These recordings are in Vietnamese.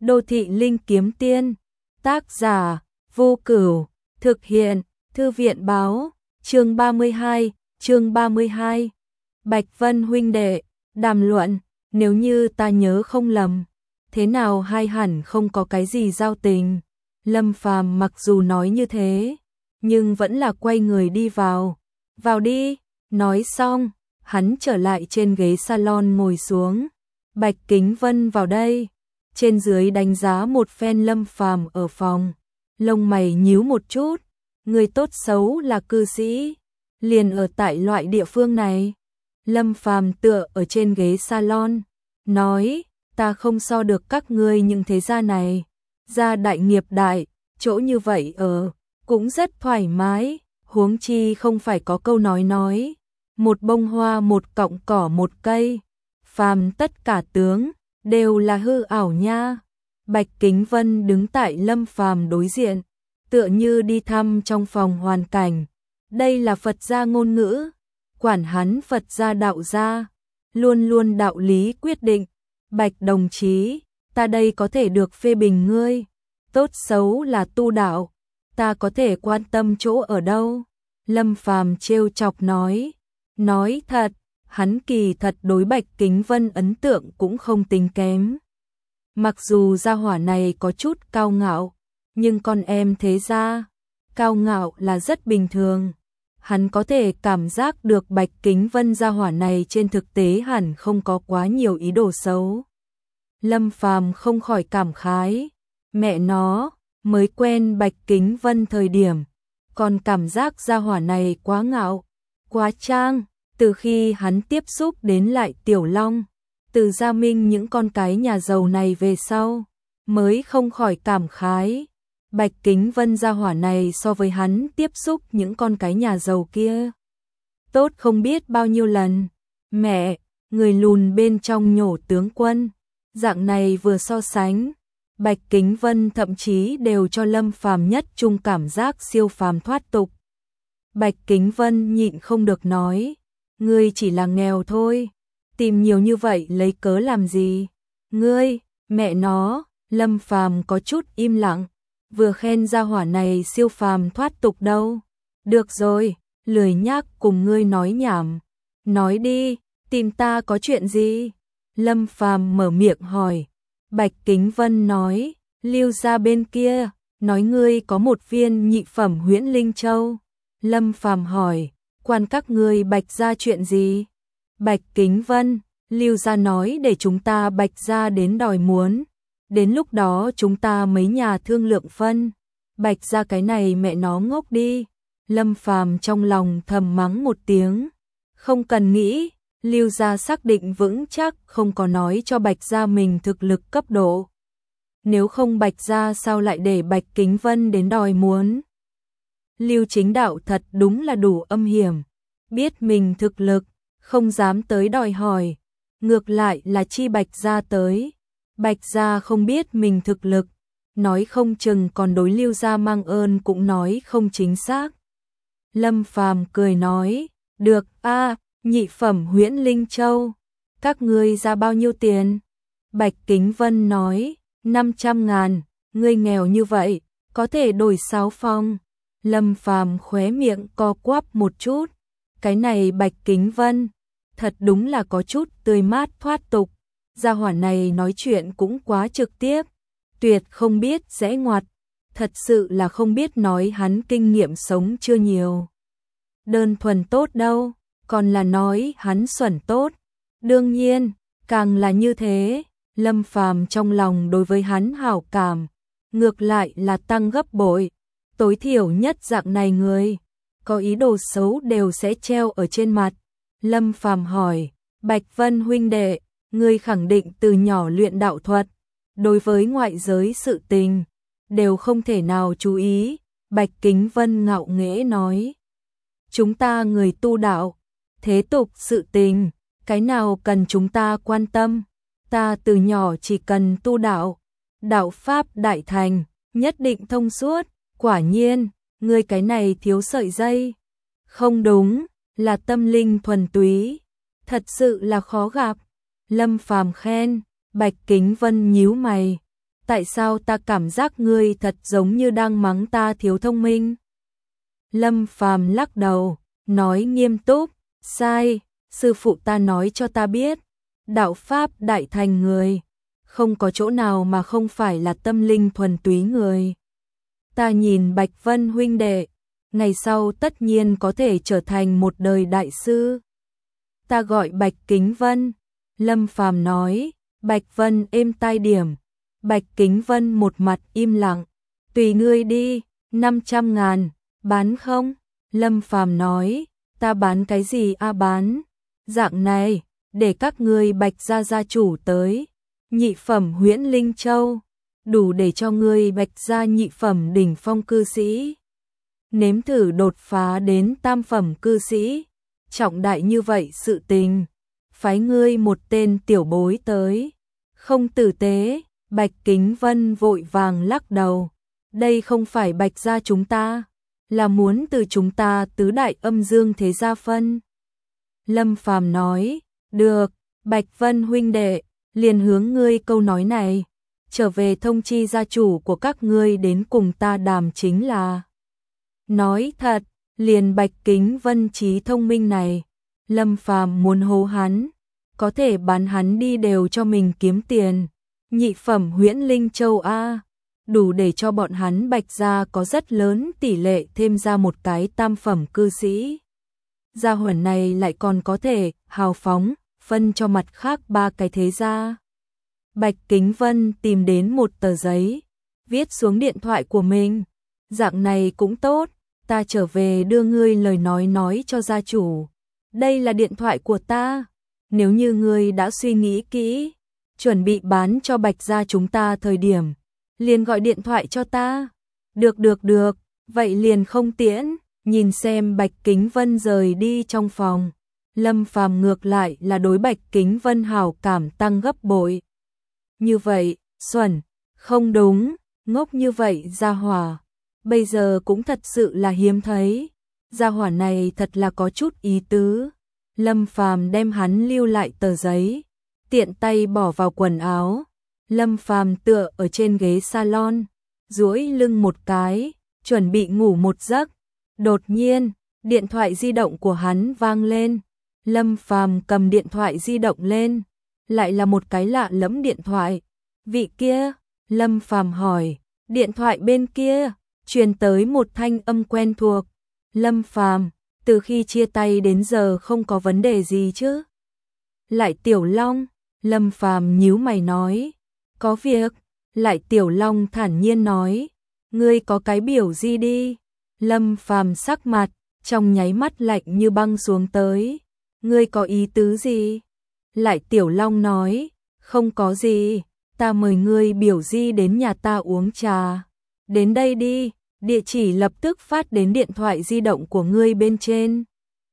Đô thị linh kiếm tiên, tác giả, Vô Cửu, thực hiện, Thư viện báo, chương 32. Bạch Vân huynh đệ, đàm luận, nếu như ta nhớ không lầm, thế nào hai hẳn không có cái gì giao tình. Lâm Phàm mặc dù nói như thế, nhưng vẫn là quay người đi vào. Vào đi, nói xong, hắn trở lại trên ghế salon ngồi xuống. Bạch Kính Vân vào đây, trên dưới đánh giá một phen Lâm Phàm ở phòng, lông mày nhíu một chút, người tốt xấu là cư sĩ, liền ở tại loại địa phương này. Lâm Phàm tựa ở trên ghế salon, nói, ta không so được các ngươi những thế gia này, gia đại nghiệp đại, chỗ như vậy cũng rất thoải mái, huống chi không phải có câu nói, một bông hoa một cọng cỏ một cây, phàm tất cả tướng đều là hư ảo nha. Bạch Kính Vân đứng tại Lâm Phàm đối diện, tựa như đi thăm trong phòng hoàn cảnh. Đây là Phật gia ngôn ngữ, quản hắn Phật gia đạo gia, luôn luôn đạo lý quyết định. Bạch đồng chí, ta đây có thể được phê bình ngươi, tốt xấu là tu đạo, ta có thể quan tâm chỗ ở đâu? Lâm Phàm trêu chọc nói thật, hắn kỳ thật đối Bạch Kính Vân ấn tượng cũng không tính kém. Mặc dù gia hỏa này có chút cao ngạo, nhưng con em thế gia, cao ngạo là rất bình thường. Hắn có thể cảm giác được Bạch Kính Vân gia hỏa này trên thực tế hẳn không có quá nhiều ý đồ xấu. Lâm Phàm không khỏi cảm khái, mẹ nó, mới quen Bạch Kính Vân thời điểm, còn cảm giác gia hỏa này quá ngạo, quá trang. Từ khi hắn tiếp xúc đến lại Tiểu Long, từ Gia Minh những con cái nhà giàu này về sau, mới không khỏi cảm khái. Bạch Kính Vân gia hỏa này so với hắn tiếp xúc những con cái nhà giàu kia tốt không biết bao nhiêu lần. Mẹ, người lùn bên trong nhổ tướng quân, dạng này vừa so sánh, Bạch Kính Vân thậm chí đều cho Lâm Phàm nhất chung cảm giác siêu phàm thoát tục. Bạch Kính Vân nhịn không được nói, ngươi chỉ là nghèo thôi, tìm nhiều như vậy lấy cớ làm gì? Ngươi, mẹ nó, Lâm Phàm có chút im lặng, vừa khen gia hỏa này siêu phàm thoát tục đâu. Được rồi, lười nhác cùng ngươi nói nhảm. Nói đi, tìm ta có chuyện gì? Lâm Phàm mở miệng hỏi. Bạch Kính Vân nói, Lưu gia bên kia, nói ngươi có một viên nhị phẩm huyễn linh châu. Lâm Phàm hỏi, quan các ngươi Bạch gia chuyện gì? Bạch Kính Vân, Lưu gia nói để chúng ta Bạch gia đến đòi muốn. Đến lúc đó chúng ta mấy nhà thương lượng phân. Bạch gia cái này mẹ nó ngốc đi. Lâm Phàm trong lòng thầm mắng một tiếng. Không cần nghĩ, Lưu gia xác định vững chắc không có nói cho Bạch gia mình thực lực cấp độ. Nếu không Bạch gia sao lại để Bạch Kính Vân đến đòi muốn? Lưu Chính Đạo thật đúng là đủ âm hiểm. Biết mình thực lực, không dám tới đòi hỏi. Ngược lại là chi Bạch gia tới. Bạch gia không biết mình thực lực, nói không chừng còn đối Lưu gia mang ơn cũng nói không chính xác. Lâm Phàm cười nói, được a, nhị phẩm huyễn linh châu, các ngươi ra bao nhiêu tiền? Bạch Kính Vân nói, 500.000, ngươi nghèo như vậy, có thể đổi 6 phòng. Lâm Phàm khóe miệng co quắp một chút, cái này Bạch Kính Vân, thật đúng là có chút tươi mát thoát tục. Gia hỏa này nói chuyện cũng quá trực tiếp, tuyệt không biết rẽ ngoặt, thật sự là không biết nói hắn kinh nghiệm sống chưa nhiều. Đơn thuần tốt đâu, còn là nói hắn xuẩn tốt. Đương nhiên, càng là như thế, Lâm Phàm trong lòng đối với hắn hảo cảm, ngược lại là tăng gấp bội. Tối thiểu nhất dạng này người, có ý đồ xấu đều sẽ treo ở trên mặt. Lâm Phàm hỏi, Bạch Vân huynh đệ, ngươi khẳng định từ nhỏ luyện đạo thuật, đối với ngoại giới sự tình, đều không thể nào chú ý. Bạch Kính Vân ngạo nghễ nói, chúng ta người tu đạo, thế tục sự tình, cái nào cần chúng ta quan tâm, ta từ nhỏ chỉ cần tu đạo, đạo pháp đại thành, nhất định thông suốt. Quả nhiên, ngươi cái này thiếu sợi dây. Không đúng, là tâm linh thuần túy, thật sự là khó gặp. Lâm Phàm khen. Bạch Kính Vân nhíu mày, Tại sao ta cảm giác ngươi thật giống như đang mắng ta thiếu thông minh? Lâm Phàm lắc đầu, nói nghiêm túc, sai, sư phụ ta nói cho ta biết, đạo pháp đại thành người, không có chỗ nào mà không phải là tâm linh thuần túy người. Ta nhìn Bạch Vân huynh đệ, ngày sau tất nhiên có thể trở thành một đời đại sư. Ta gọi Bạch Kính Vân. Lâm Phàm nói, Bạch Vân êm tai điểm. Bạch Kính Vân một mặt im lặng, tùy ngươi đi, 500.000, bán không? Lâm Phàm nói, ta bán cái gì a bán? Dạng này, để các ngươi Bạch gia gia chủ tới, nhị phẩm Huyễn Linh Châu, đủ để cho ngươi Bạch gia nhị phẩm đỉnh phong cư sĩ nếm thử đột phá đến tam phẩm cư sĩ. Trọng đại như vậy sự tình, phái ngươi một tên tiểu bối tới, không tử tế. Bạch Kính Vân vội vàng lắc đầu, đây không phải Bạch gia chúng ta, là muốn từ chúng ta tứ đại âm dương thế gia phân. Lâm Phàm nói, được, Bạch Vân huynh đệ, liền hướng ngươi câu nói này, trở về thông chi gia chủ của các ngươi đến cùng ta đàm chính là. Nói thật, liền Bạch Kính Vân trí thông minh này, Lâm Phàm muốn hô hắn, có thể bán hắn đi đều cho mình kiếm tiền. Nhị phẩm Huyễn Linh Châu a, đủ để cho bọn hắn Bạch gia có rất lớn tỷ lệ thêm ra một cái tam phẩm cư sĩ. Gia hỏa này lại còn có thể hào phóng phân cho mặt khác ba cái thế gia. Bạch Kính Vân tìm đến một tờ giấy, viết xuống điện thoại của mình. Dạng này cũng tốt, ta trở về đưa ngươi lời nói cho gia chủ. Đây là điện thoại của ta, nếu như ngươi đã suy nghĩ kỹ, chuẩn bị bán cho Bạch gia chúng ta thời điểm, liền gọi điện thoại cho ta. Được, vậy liền không tiễn. Nhìn xem Bạch Kính Vân rời đi trong phòng, Lâm Phàm ngược lại là đối Bạch Kính Vân hảo cảm tăng gấp bội. Như vậy, xuẩn, không đúng, ngốc như vậy gia hỏa, bây giờ cũng thật sự là hiếm thấy. Gia hỏa này thật là có chút ý tứ. Lâm Phàm đem hắn lưu lại tờ giấy, tiện tay bỏ vào quần áo. Lâm Phàm tựa ở trên ghế salon, duỗi lưng một cái, chuẩn bị ngủ một giấc. Đột nhiên, điện thoại di động của hắn vang lên. Lâm Phàm cầm điện thoại di động lên, lại là một cái lạ lẫm điện thoại. Vị kia, Lâm Phàm hỏi, điện thoại bên kia truyền tới một thanh âm quen thuộc. Lâm Phàm, từ khi chia tay đến giờ không có vấn đề gì chứ? Lại Tiểu Long, Lâm Phàm nhíu mày nói, có việc. Lại Tiểu Long thản nhiên nói, ngươi có cái biểu gì đi? Lâm Phàm sắc mặt trong nháy mắt lạnh như băng xuống tới. Ngươi có ý tứ gì? Lại Tiểu Long nói, không có gì, ta mời ngươi biểu di đến nhà ta uống trà. Đến đây đi, địa chỉ lập tức phát đến điện thoại di động của ngươi bên trên.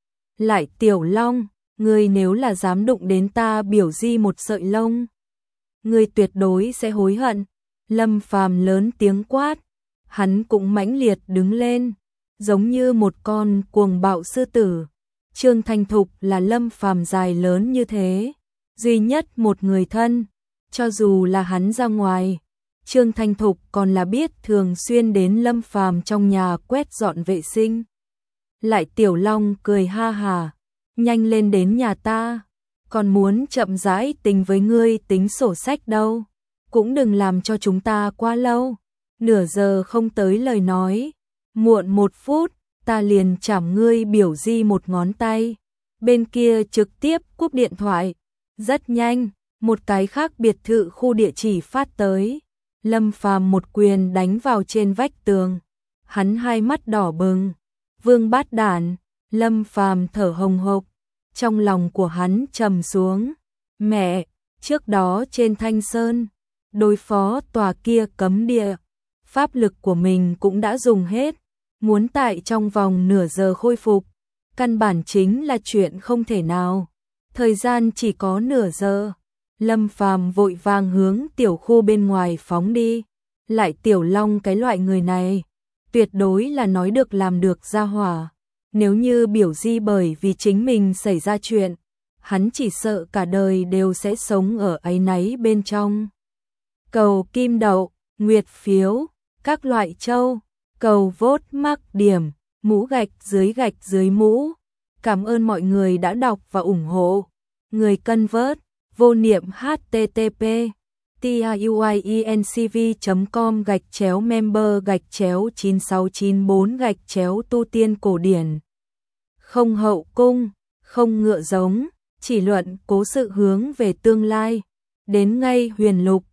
Lại Tiểu Long, ngươi nếu là dám đụng đến ta biểu di một sợi lông, ngươi tuyệt đối sẽ hối hận. Lâm Phàm lớn tiếng quát, hắn cũng mãnh liệt đứng lên, giống như một con cuồng bạo sư tử. Trương Thành Thục là Lâm Phàm dài lớn như thế, duy nhất một người thân, cho dù là hắn ra ngoài, Trương Thành Thục còn là biết thường xuyên đến Lâm Phàm trong nhà quét dọn vệ sinh. Lại Tiểu Long cười ha hà, nhanh lên đến nhà ta, còn muốn chậm rãi tính với ngươi tính sổ sách đâu, cũng đừng làm cho chúng ta quá lâu, nửa giờ không tới lời nói, muộn 1 phút, ta liền chảm ngươi biểu di một ngón tay. Bên kia trực tiếp cúp điện thoại. Rất nhanh, một cái khác biệt thự khu địa chỉ phát tới. Lâm Phàm một quyền đánh vào trên vách tường. Hắn hai mắt đỏ bừng. Vương bát đản, Lâm Phàm thở hồng hộc. Trong lòng của hắn trầm xuống. Mẹ, trước đó trên Thanh Sơn, đối phó tòa kia cấm địa, pháp lực của mình cũng đã dùng hết. Muốn tại trong vòng nửa giờ khôi phục, căn bản chính là chuyện không thể nào. Thời gian chỉ có nửa giờ. Lâm Phàm vội vàng hướng tiểu khu bên ngoài phóng đi. Lại Tiểu Long cái loại người này, tuyệt đối là nói được làm được gia hỏa. Nếu như biểu di bởi vì chính mình xảy ra chuyện, hắn chỉ sợ cả đời đều sẽ sống ở áy náy bên trong. cầu kim đậu, nguyệt phiếu, các loại châu, cầu vote mắc điểm, mũ gạch dưới mũ. Cảm ơn mọi người đã đọc và ủng hộ. Người convert, vô niệm http tiuincv.com/member/9694/ tu tiên không hậu cung, không ngựa giống, chỉ luận cố sự hướng về tương lai. Đến ngay huyền lục,